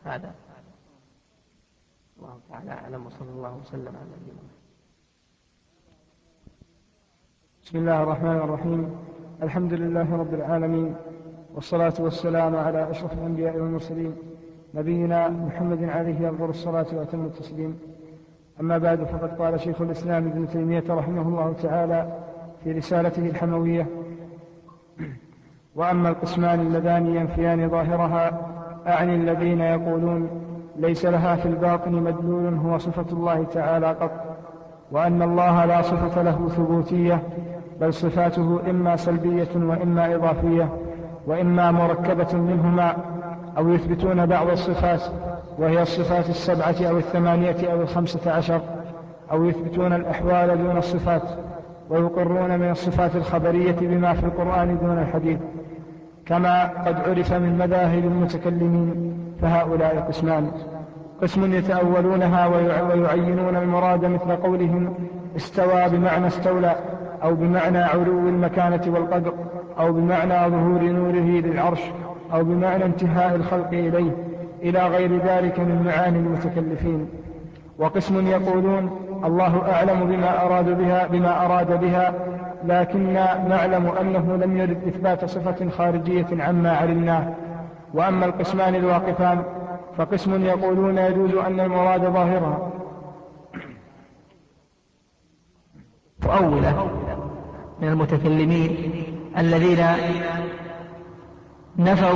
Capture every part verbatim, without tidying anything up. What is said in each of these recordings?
هذا الله تعالى أعلم، وصلى الله وسلم على نبينا محمد. بسم الله الرحمن الرحيم. الحمد لله رب العالمين، والصلاة والسلام على أشرف الأنبياء والمرسلين نبينا محمد عليه أفضل الصلاة وأتم التسليم. أما بعد، فقد قال شيخ الإسلام ابن تيمية رحمه الله تعالى في رسالته الحموية: وأما القسمان اللذان ينفيان ظاهرها، أعني الذين يقولون ليس لها في الباطن مدلول هو صفة الله تعالى قط، وأن الله لا صفة له ثبوتية، بل صفاته إما سلبية وإما إضافية وإما مركبة منهما، أو يثبتون بعض الصفات وهي الصفات السبعة أو الثمانية أو الخمسة عشر، أو يثبتون الأحوال دون الصفات، ويقرون من الصفات الخبرية بما في القرآن دون الحديث، كما قد عرف من مذاهب المتكلمين. فهؤلاء قسمان: قسم يتأولونها ويعينون المراد، مثل قولهم استوى بمعنى استولى، أو بمعنى علو المكانة والقدر، أو بمعنى ظهور نوره للعرش، أو بمعنى انتهاء الخلق إليه، إلى غير ذلك من معاني المتكلفين. وقسم يقولون الله أعلم بما أراد بها, بما أراد بها لكننا نعلم أنه لم يرد إثبات صفة خارجية عما علمناه. وأما القسمان الواقفان، فقسم يقولون يجوز أن المراد ظاهرها مؤولة من المتكلمين الذين نفوا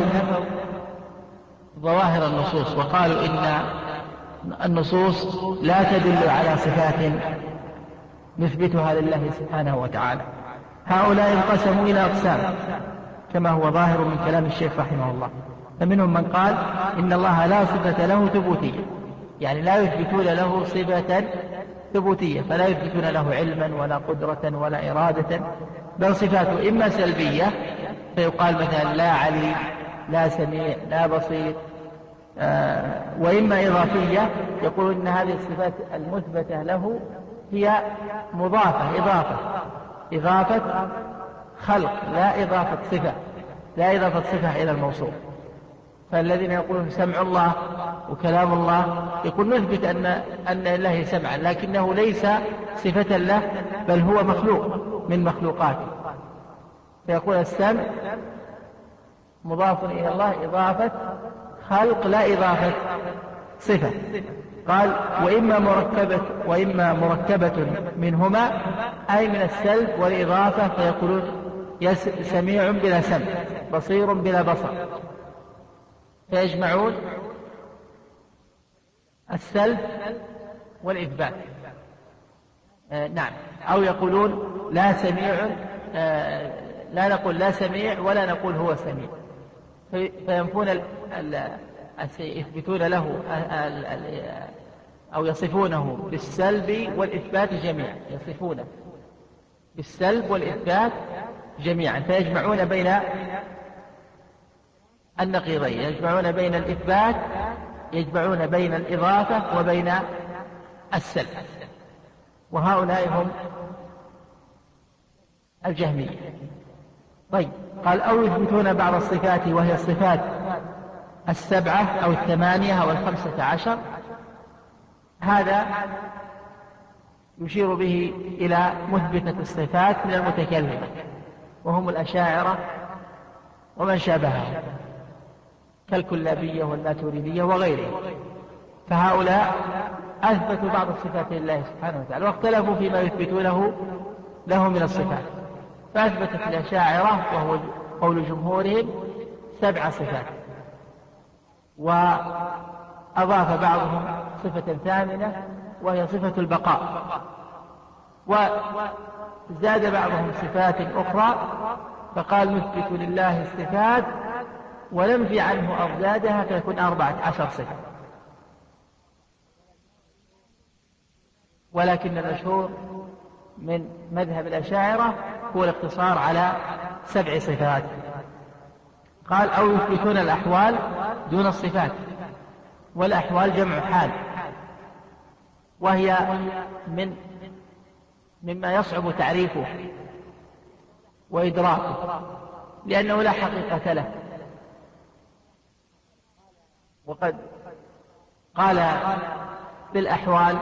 ظواهر النصوص وقالوا إن النصوص لا تدل على صفات نثبتها لله سبحانه وتعالى. هؤلاء انقسموا إلى أقسام كما هو ظاهر من كلام الشيخ رحمه الله. فمنهم من قال إن الله لا صفة له ثبوتية، يعني لا يثبتون له صفة ثبوتية، فلا يثبتون له علما ولا قدرة ولا إرادة، بل صفاته إما سلبية فيقال مثلا لا عليم لا سميع لا بصير، آه وإما إضافية يقول إن هذه الصفات المثبتة له هي مضافة إضافة إضافة خلق لا إضافة صفة لا إضافة صفة إلى الموصوف. فالذين يقولون سمع الله وكلام الله يقول نثبت أن أن لله سمعا لكنه ليس صفة له، بل هو مخلوق من مخلوقاته. فيقول السمع مضاف إلى الله إضافة خلق لا إضافة صفة. قال وإما مركبة وإما مركبة منهما، أي من السلب والإضافة، فيقولون سميع بلا سمع بصير بلا بصر، فيجمعون السلب والإثبات. آه نعم. أو يقولون لا سميع، آه لا نقول لا سميع ولا نقول هو سميع، في فينفون ال ال يثبتون له ال ال أو يصفونه بالسلب والإثبات جميعا، يصفونه بالسلب والإثبات جميعا، فيجمعون بين النقيضين، يجمعون بين الإثبات يجمعون بين الإضافة وبين السلب. وهؤلاء هم الجهمية. طيب، قال أو يثبتون بعض الصفات وهي الصفات السبعة أو الثمانية أو الخمسة عشر. هذا يشير به إلى مثبتة الصفات من المتكلمة، وهم الأشاعرة ومن شابههم كالكلابية والماتريدية وغيرهم. فهؤلاء أثبتوا بعض الصفات لله سبحانه وتعالى، واختلفوا فيما يثبتونه له من الصفات. فأثبتت الأشاعرة وهو قول جمهورهم سبع صفات، وأضاف بعضهم صفة ثامنة وهي صفة البقاء، وزاد بعضهم صفات أخرى فقال نثبت لله الصفات وننفي عنه أضدادها فيكون أربعة عشر صفة. ولكن المشهور من مذهب الأشاعرة هو الاقتصار على سبع صفات. قال أو يثبتون الأحوال دون الصفات، والأحوال جمع حال، وهي من مما يصعب تعريفه وإدراكه لأنه لا حقيقة له. وقد قال بالأحوال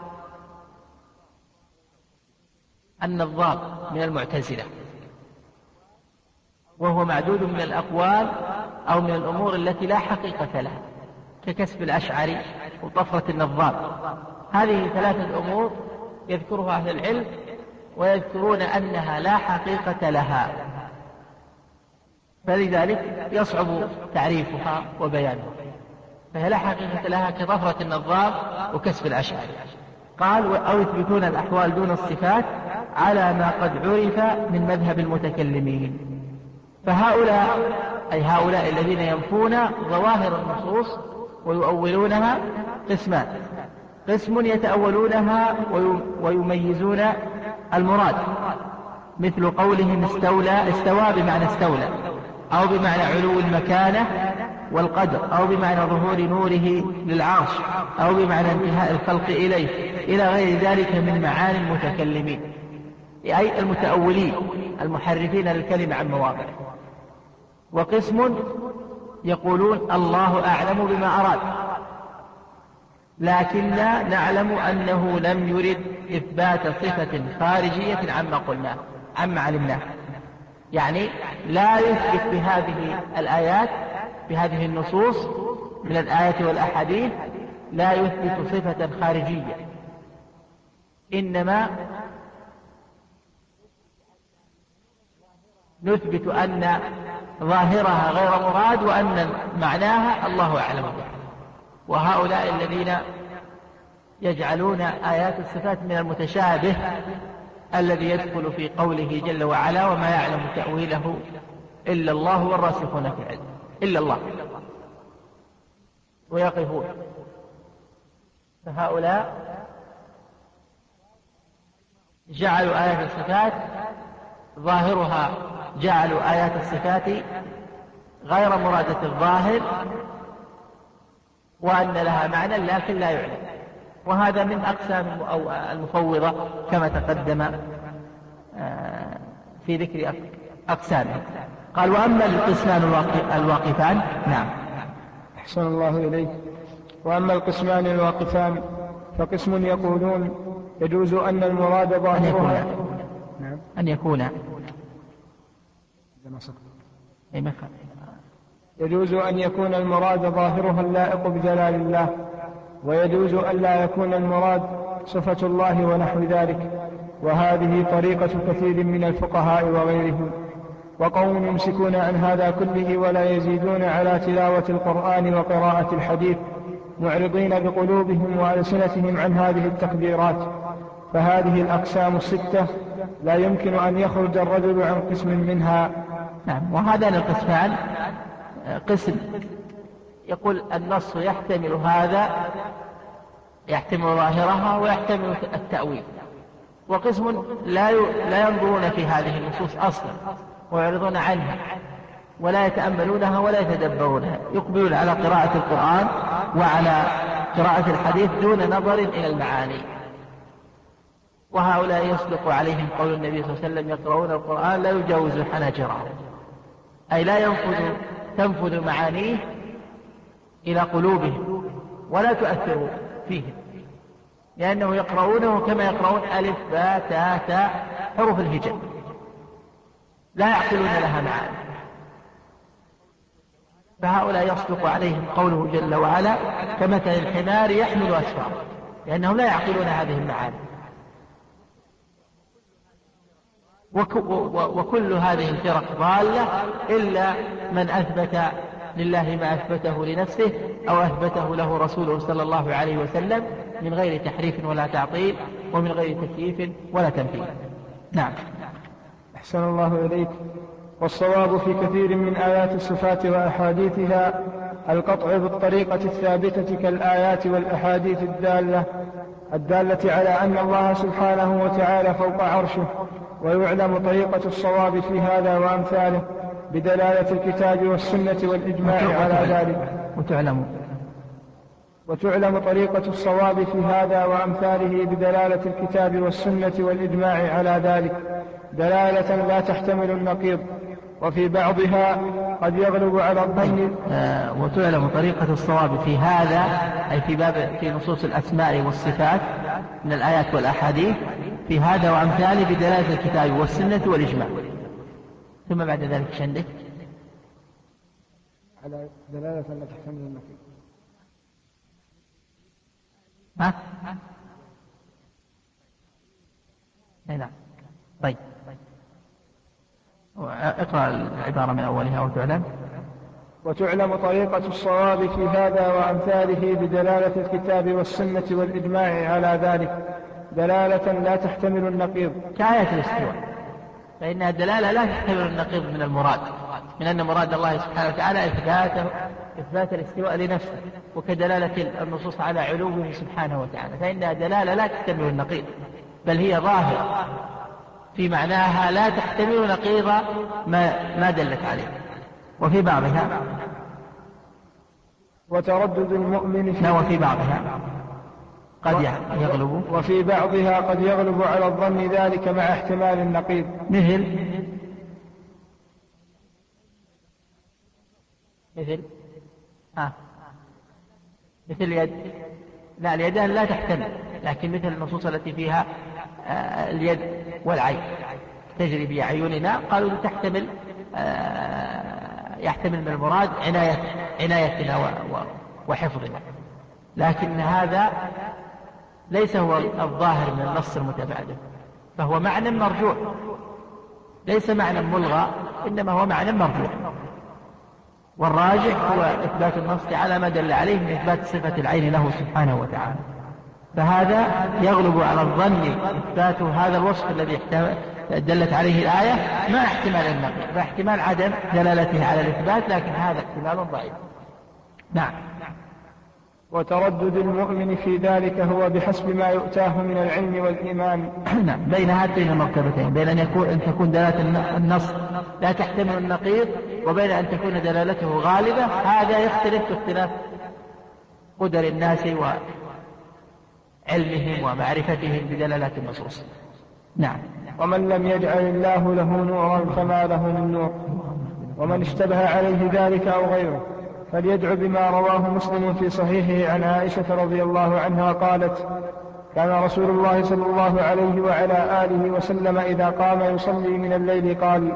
النظام من المعتزلة، وهو معدود من الأقوال أو من الأمور التي لا حقيقة لها، ككسب الأشعري وطفرة النظام. هذه ثلاثة أمور يذكرها أهل العلم ويذكرون أنها لا حقيقة لها، فلذلك يصعب تعريفها وبيانها، فهي لا حقيقة لها كطفرة النظام وكسب الأشعري. قال أو يثبتون الأحوال دون الصفات على ما قد عرف من مذهب المتكلمين. فهؤلاء أي هؤلاء الذين ينفون ظواهر النصوص ويؤولونها قسمان: قسم يتأولونها ويميزون المراد، مثل قولهم استولى استوى بمعنى استولى، أو بمعنى علو المكانة والقدر، أو بمعنى ظهور نوره للعرش، أو بمعنى انتهاء الخلق إليه، إلى غير ذلك من معاني المتكلمين، أي المتأولين المحرفين للكلمة عن مواضعه. وقسم يقولون الله أعلم بما أراد، لكننا نعلم أنه لم يرد إثبات صفة خارجية عما قلناه عما علمناه، يعني لا يثبت بهذه الآيات بهذه النصوص من الآيات والأحاديث لا يثبت صفة خارجية، إنما نثبت أن ظاهرها غير مراد وأن معناها الله أعلم به. وهؤلاء الذين يجعلون آيات الصفات من المتشابه الذي يدخل في قوله جل وعلا وما يعلم تأويله إلا الله والراسخون في العلم، إلا الله، ويقفون. فهؤلاء جعلوا آيات الصفات ظاهرها جعلوا آيات الصفات غير مرادة الظاهر وأن لها معنى لكن لا يعلم، وهذا من أقسام المفوضة كما تقدم في ذكر أقسامه. قال وأما القسمان الواقفان. نعم. أحسن الله إليك. وأما القسمان الواقفان فقسم يقولون يجوز أن المراد ظاهرها نعم أن يكون يجوز أن يكون المراد ظاهرها اللائق بجلال الله، ويجوز أن لا يكون المراد صفة الله ونحو ذلك، وهذه طريقة كثير من الفقهاء وغيرهم. وقوم يمسكون عن هذا كله ولا يزيدون على تلاوة القرآن وقراءة الحديث، معرضين بقلوبهم وألسنتهم عن هذه التقديرات. فهذه الأقسام الستة لا يمكن أن يخرج الرجل عن قسم منها. نعم. وهذان القسمان قسم يقول النص يحتمل هذا، يحتمل ظاهرها ويحتمل التأويل، وقسم لا لا ينظرون في هذه النصوص أصلا ويعرضون عنها ولا يتأملونها ولا يتدبرونها، يقبلون على قراءة القرآن وعلى قراءة الحديث دون نظر إلى المعاني. وهؤلاء يصدق عليهم قول النبي صلى الله عليه وسلم يقرؤون القرآن لا يجاوز حناجرهم، أي لا ينفذ تنفذ معانيه إلى قلوبهم ولا تؤثر فيهم، لأنه يقرؤونه كما يقرؤون ألف باء تاء تاء حروف الهجاء، لا يعقلون لها معاني. فهؤلاء يصدق عليهم قوله جل وعلا كمثل الحمار يحمل أسفاره، لأنهم لا يعقلون هذه المعاني. وكل هذه الفرق ضالة إلا من أثبت لله ما أثبته لنفسه أو أثبته له رسوله صلى الله عليه وسلم من غير تحريف ولا تعطيل ومن غير تكييف ولا تمثيل. نعم. أحسن الله إليك. والصواب في كثير من آيات الصفات وأحاديثها القطع بالطريقة الثابتة كالآيات والأحاديث الدالة الدالة على أن الله سبحانه وتعالى فوق عرشه، ويعلم طريقة الصواب في هذا وأمثاله بدلالة الكتاب والسنة والإجماع على ذلك. وتعلم وتعلم طريقة الصواب في هذا وأمثاله بدلالة الكتاب والسنة والإجماع على ذلك دلالة لا تحتمل النقيض. وفي بعضها قد يغلب على الظن. آه وتعلم طريقة الصواب في هذا، أي في باب في نصوص الأسماء والصفات من الآيات والأحاديث، في هذا وأمثاله بدلالة الكتاب والسنة والإجماع. ثم بعد ذلك ايش عندك؟ على دلالة أن تحتمل النقيض. ها؟ أي نعم. طيب اقرأ العبارة من أولها. وتعلم وتعلم طريقة الصواب في هذا وأمثاله بدلالة الكتاب والسنة والإجماع على ذلك دلالة لا تحتمل النقيض، كآية الاستواء، فإنها دلالة لا تحتمل النقيض من المراد، من أن مراد الله سبحانه وتعالى إثبات إثبات الاستواء لنفسه، وكدلالة النصوص على علوه سبحانه وتعالى، فإنها دلالة لا تحتمل النقيض، بل هي ظاهرة في معناها لا تحتمل نقيض ما, ما دلت عليه. وفي بعضها وتردد المؤمن في, وفي بعضها قد يغلب وفي بعضها قد يغلب على الظن ذلك مع احتمال النقيض، مثل مثل ها مثل اليد. لا، اليدان لا تحتمل، لكن مثل النصوص التي فيها آه اليد والعين تجري بأعيننا، قالوا تحتمل آه يحتمل من المراد عناية عنايتنا وحفظنا، لكن هذا ليس هو الظاهر من النص المتبادل، فهو معنى مرجوح، ليس معنى ملغى، إنما هو معنى مرجوح، والراجح هو إثبات النص على ما دل عليه من إثبات صفة العين له سبحانه وتعالى. فهذا يغلب على الظن إثبات هذا الوصف الذي دلت عليه الآية مع احتمال النقل، فاحتمال عدم دلالته على الإثبات، لكن هذا احتمال ضعيف. نعم. وتردد المؤمن في ذلك هو بحسب ما يؤتاه من العلم والإيمان. نعم، بين هاتين المرتبتين، بين أن, يكون أن تكون دلالة النص لا تحتمل النقيض، وبين أن تكون دلالته غالبة. هذا يختلف باختلاف قدر الناس وعلمهم ومعرفتهم بدلالات النصوص. نعم. ومن لم يجعل الله له نورا فما له من نور، ومن اشتبه عليه ذلك أو غيره فليدعو بما رواه مسلم في صحيحه عن عائشة رضي الله عنها قالت: كان رسول الله صلى الله عليه وعلى آله وسلم إذا قام يصلي من الليل قال: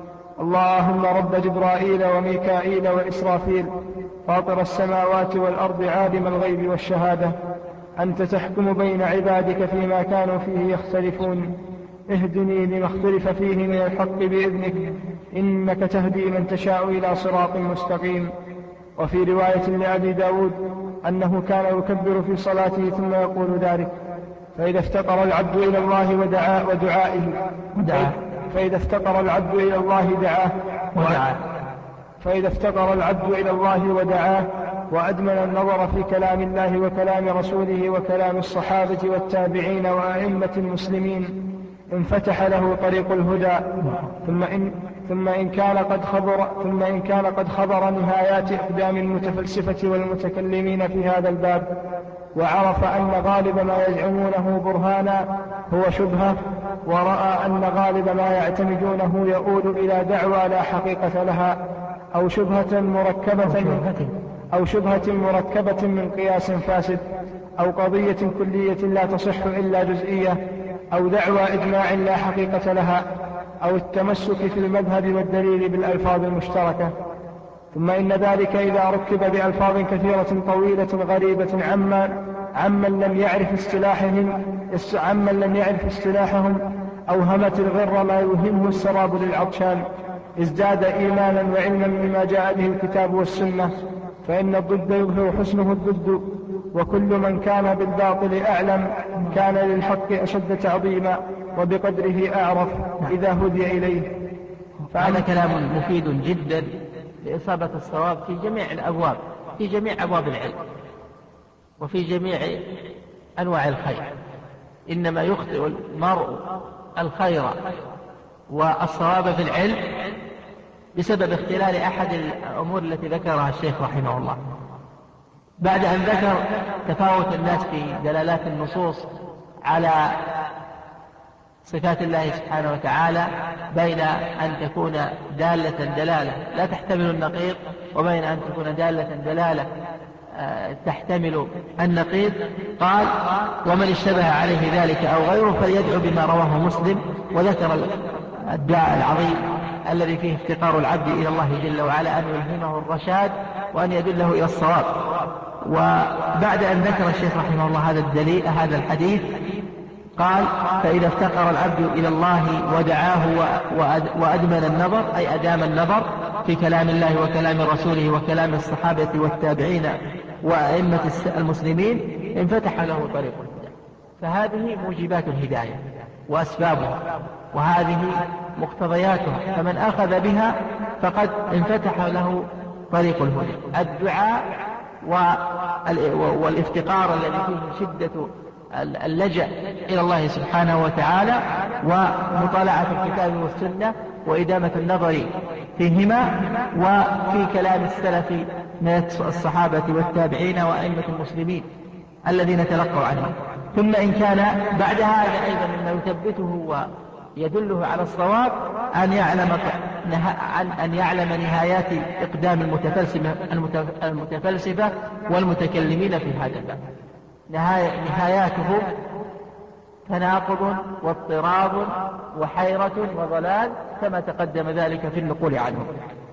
اللهم رب جبرائيل وميكائيل وإسرافيل فاطر السماوات والأرض عالم الغيب والشهادة، أنت تحكم بين عبادك فيما كانوا فيه يختلفون، اهدني لما اختلف فيه من الحق بإذنك، إنك تهدي من تشاء إلى صراط مستقيم. وفي رواية لأبي داود أنه كان يكبر في صلاته ثم يقول ذلك. فإذا افتقر العبد إلى الله ودعاء ودعائه فإذا افتقر العبد إلى الله دعاه ودعاه فإذا افتقر العبد إلى الله ودعاه وأدمن النظر في كلام الله وكلام رسوله وكلام الصحابة والتابعين وأئمة المسلمين انفتح له طريق الهدى. ثم إن, ثم إن كان قد خبر ثم إن كان قد خبر نهايات أقدام المتفلسفة والمتكلمين في هذا الباب، وعرف أن غالب ما يزعمونه برهانا هو شبهة، ورأى أن غالب ما يعتمدونه يؤول إلى دعوى لا حقيقة لها، أو شبهة مركبة من أو شبهة مركبة من قياس فاسد، أو قضية كلية لا تصح إلا جزئية، أو دعوى إجماع لا حقيقة لها، أو التمسك في المذهب والدليل بالألفاظ المشتركة. ثم إن ذلك إذا ركب بألفاظ كثيرة طويلة غريبة عما عمن لم يعرف اصطلاحهم عمن لم يعرف اصطلاحهم أوهمت الغر ما يوهمه السراب للعطشان، ازداد إيمانا وعلما بما جاء به الكتاب والسنة، فإن الضد يظهر حسنه الضد، وكل من كان بالباطل أعلم كان للحق أشد تعظيما وبقدره أعرف إذا هدي إليه. فهذا كلام مفيد جدا لإصابة الصواب في جميع الأبواب، في جميع أبواب العلم وفي جميع أنواع الخير. إنما يخطئ المرء الخير والصواب في العلم بسبب اختلال أحد الأمور التي ذكرها الشيخ رحمه الله، بعد أن ذكر تفاوت الناس في دلالات النصوص على صفات الله سبحانه وتعالى بين أن تكون دالة دلالة لا تحتمل النقيض وبين أن تكون دالة دلالة تحتمل النقيض. قال: ومن اشتبه عليه ذلك أو غيره فليدعو بما رواه مسلم، وذكر الدعاء العظيم الذي فيه افتقار العبد إلى الله جل وعلا أن يلهمه الرشاد وأن يدله إلى الصواب. وبعد أن ذكر الشيخ رحمه الله هذا الدليل هذا الحديث قال: فإذا افتقر العبد إلى الله ودعاه وأدمن النظر أي أدام النظر في كلام الله وكلام رسوله وكلام الصحابة والتابعين وأئمة المسلمين انفتح له طريق الهدى. فهذه موجبات الهداية وأسبابها، وهذه مقتضياتها، فمن أخذ بها فقد انفتح له طريق الهدى. الدعاء والافتقار الذي فيه شدة اللجأ إلى الله سبحانه وتعالى ومطالعة الكتاب والسنة وإدامة النظر فيهما وفي كلام السلف من الصحابة والتابعين وأئمة المسلمين الذين تلقوا عنهم. ثم إن كان بعد هذا أيضا مما يثبته ويدله على الصواب أن يعلم عن أن يعلم نهايات إقدام المتفلسفة المتفلسفة والمتكلمين في هذا الباب. نهاياتهم تناقض واضطراب وحيرة وضلال كما تقدم ذلك في النقول عنهم.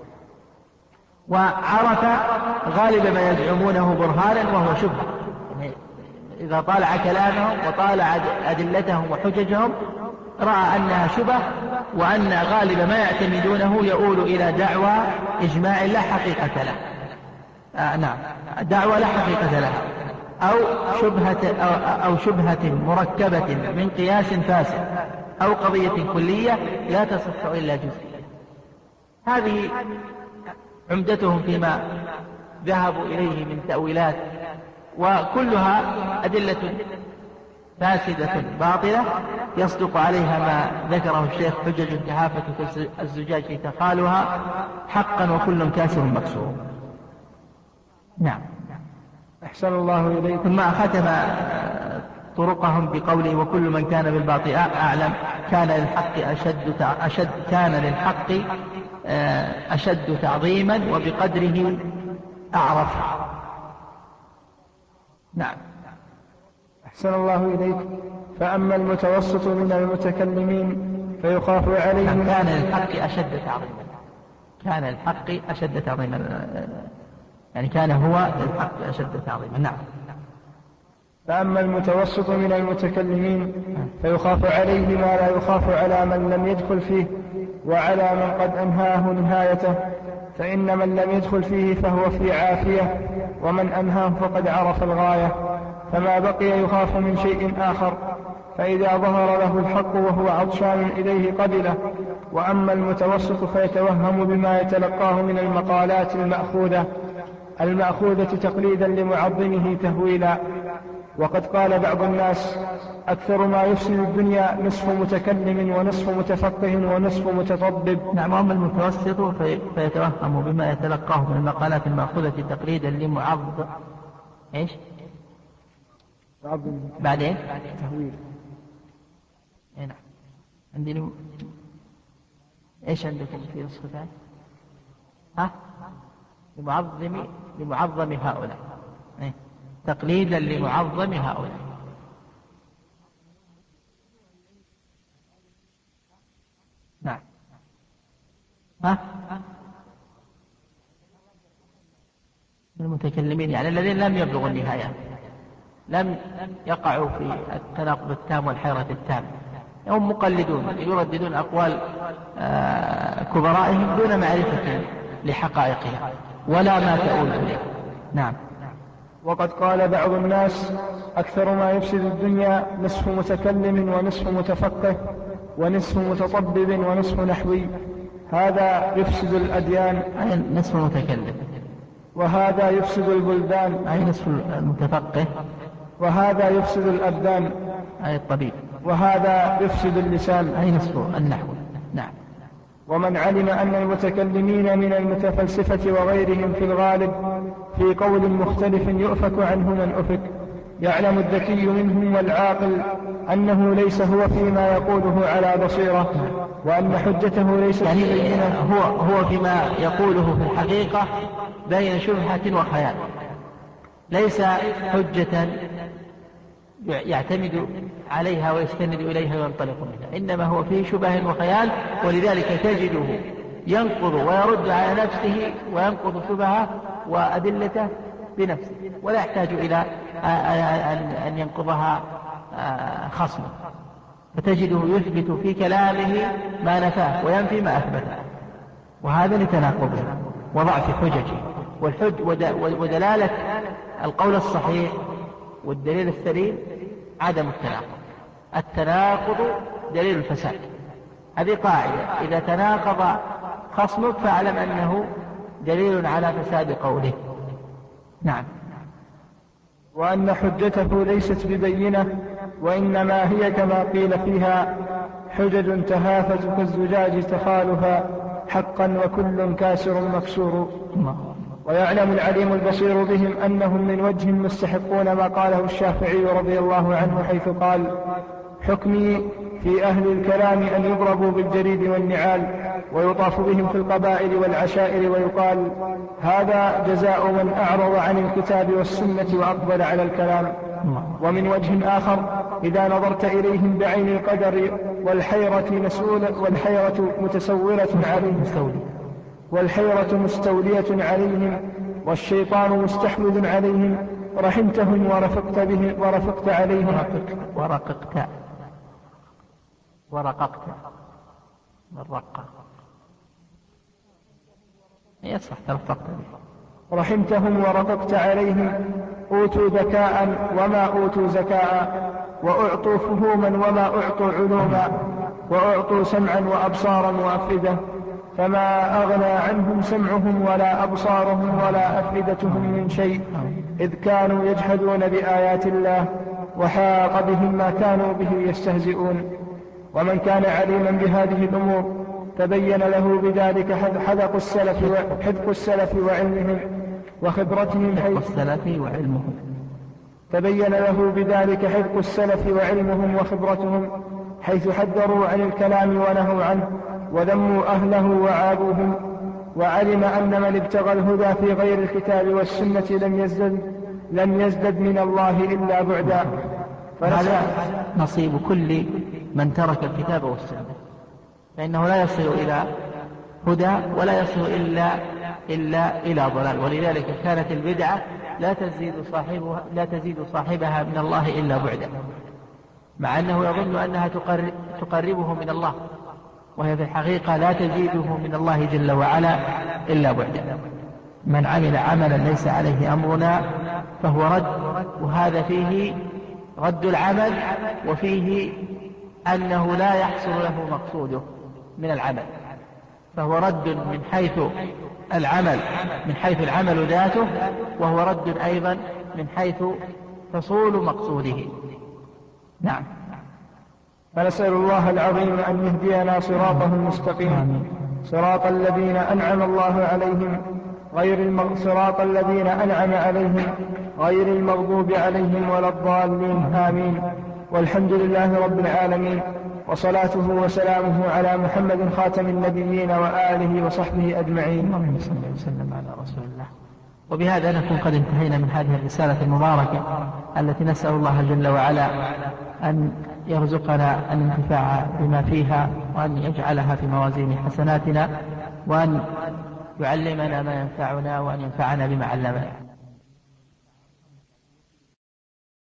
وعرف غالب ما يزعمونه برهانا وهو شبهة، إذا طالع كلامهم وطالع أدلتهم وحججهم رأى أنها شبه، وأن غالب ما يعتمدونه يؤول إلى دعوى إجماع لا حقيقة له. آه نعم، دعوى لا حقيقة لها، أو شبهة, أو, أو شبهة مركبة من قياس فاسد، أو قضية كلية لا تصح إلا جزئيا. هذه عمدتهم فيما ذهبوا إليه من تأويلات، وكلها أدلة فاسدة باطلة يصدق عليها ما ذكره الشيخ: حجج كهافة الزجاج تخالها حقا وكل كاسر مكسور. نعم. أحسن الله إليكم. ثم ختم طرقهم بقوله: وكل من كان بالباطل أعلم كان للحق أشد, أشد كان للحق أشد تعظيما وبقدره أعرف. نعم. أحسن الله إليكم. فأما المتوسط من المتكلمين فيخاف عليهم. كان للحق أشد تعظيما، كان للحق أشد تعظيما، يعني كان هو للحق أشد تعظيما. نعم. فأما المتوسط من المتكلمين فيخاف عليه ما لا يخاف على من لم يدخل فيه وعلى من قد أنهاه نهايته، فإن من لم يدخل فيه فهو في عافية، ومن أنهاه فقد عرف الغاية، فما بقي يخاف من شيء آخر، فإذا ظهر له الحق وهو عطشان إليه قبله. وأما المتوسط فيتوهم بما يتلقاه من المقالات المأخوذة المأخوذة تقليدا لمعظمه تهويلا. وقد قال بعض الناس: أكثر ما يفسد الدنيا نصف متكلم ونصف متفقه ونصف متطبب. نعم. أما المتوسط في فيتوهم بما يتلقاه من المقالات المأخوذة تقليدا لمعظم إيش؟ بعدين تهويل. نعم. عندنا إيش عندكم في نسخة ثانية؟ ها؟ لمعظم لمعظم هؤلاء، إيه؟ تقليدا لمعظم هؤلاء. نعم. ها؟ المتكلمين يعني الذين لم يبلغوا النهاية، لم يقعوا في التناقض التام والحيرة التامة، هم مقلدون يرددون أقوال كبرائهم دون معرفة لحقائقها ولا ما تؤول إليه. نعم. وقد قال بعض الناس: أكثر ما يفسد الدنيا نصف متكلم ونصف متفقه ونصف متطبب ونصف نحوي. هذا يفسد الأديان، أي نصف متكلم، وهذا يفسد البلدان، أي نصف المتفقه، وهذا يفسد الأبدان، أي الطبيب، وهذا يفسد اللسان، أي نصف النحو. نعم. ومن علم أن المتكلمين من المتفلسفة وغيرهم في الغالب في قول مختلف يؤفك عنه من أفك، يعلم الذكي منهم والعاقل أنه ليس هو فيما يقوله على بصيرة، وأن حجته ليست يعني بينة. هو, هو فيما يقوله في الحقيقة بين شبهة وخيال، ليس حجة يعتمد عليها ويستند إليها وينطلق منها، إنما هو فيه شبه وخيال، ولذلك تجده ينقض ويرد على نفسه وينقض شبهه وأدلته بنفسه، ولا يحتاج إلى أن ينقضها خصمه، فتجده يثبت في كلامه ما نفاه وينفي ما أثبته، وهذا لتناقضه وضعف حججه. والحج ودلالة القول الصحيح والدليل السليم عدم التناقض. التناقض دليل الفساد، هذه قاعدة، إذا تناقض خصمك فاعلم أنه دليل على فساد قوله. نعم. وأن حجته ليست ببينة، وإنما هي كما قيل فيها حجج تهافت كالزجاج تخالفا حقا وكل كاسر مكسور. ويعلم العليم البصير بهم أنهم من وجه مستحقون ما قاله الشافعي رضي الله عنه حيث قال: حكمي في أهل الكلام أن يضربوا بالجريد والنعال ويطاف بهم في القبائل والعشائر، ويقال هذا جزاء من أعرض عن الكتاب والسنة وأقبل على الكلام. ومن وجه آخر إذا نظرت إليهم بعين القدر والحيرة مسؤولة والحيرة متسولة عليهم والحيرة مستولية عليهم والشيطان مستحوذ عليهم، رحمتهم ورفقت بهم ورفقت عليهم ورققت ورققت الرقة يصح ترفقت به. رحمتهم ورققت عليهم، أوتوا ذكاء وما أوتوا زكاء، وأعطوا فهوما وما أعطوا علوما، وأعطوا سمعا وأبصارا وأفئدة، فما أغنى عنهم سمعهم ولا أبصارهم ولا أفئدتهم من شيء، إذ كانوا يجحدون بآيات الله وحاق بهم ما كانوا به يستهزئون. ومن كان عليما بهذه الأمور تبين له بذلك حذق السلف وحذق السلف وعلمهم وخبرتهم حيث السلف وعلمهم تبين له بذلك حذق السلف وعلمهم وخبرتهم حيث حذروا عن الكلام ونهوا عنه وذموا أهله وعابوهم، وعلم أن من ابتغى الهدى في غير الكتاب والسنة لم يزدد لم يزدد من الله إلا بعدا. هذا نصيب كل من ترك الكتاب والسنة، فإنه لا يصل إلى هدى ولا يصل إلا, إلا إلى ضلال. ولذلك كانت البدعة لا تزيد صاحبها, لا تزيد صاحبها من الله إلا بعدا، مع أنه يظن أنها تقرب تقربه من الله، وهي في الحقيقة لا تزيده من الله جل وعلا إلا بعدا. من عمل عملا ليس عليه أمرنا فهو رد، وهذا فيه رد العمل وفيه أنه لا يحصل له مقصوده من العمل، فهو رد من حيث العمل من حيث العمل ذاته، وهو رد أيضا من حيث حصول مقصوده. نعم. فنسأل الله العظيم أن يهدينا صراطه المستقيم، صراط الذين أنعم الله عليهم غير المغ... صراط الذين أنعم عليهم غير المغضوب عليهم ولا الضالين، آمين. والحمد لله رب العالمين، وصلاته وسلامه على محمد خاتم النبيين وآله وصحبه أجمعين. اللهم صل وسلم على رسول الله. وبهذا نكون قد انتهينا من هذه الرسالة المباركة التي نسأل الله جل وعلا أن يرزقنا الانتفاع بما فيها، وأن يجعلها في موازين حسناتنا، وأن يعلمنا ما ينفعنا، وأن ينفعنا بما علمنا.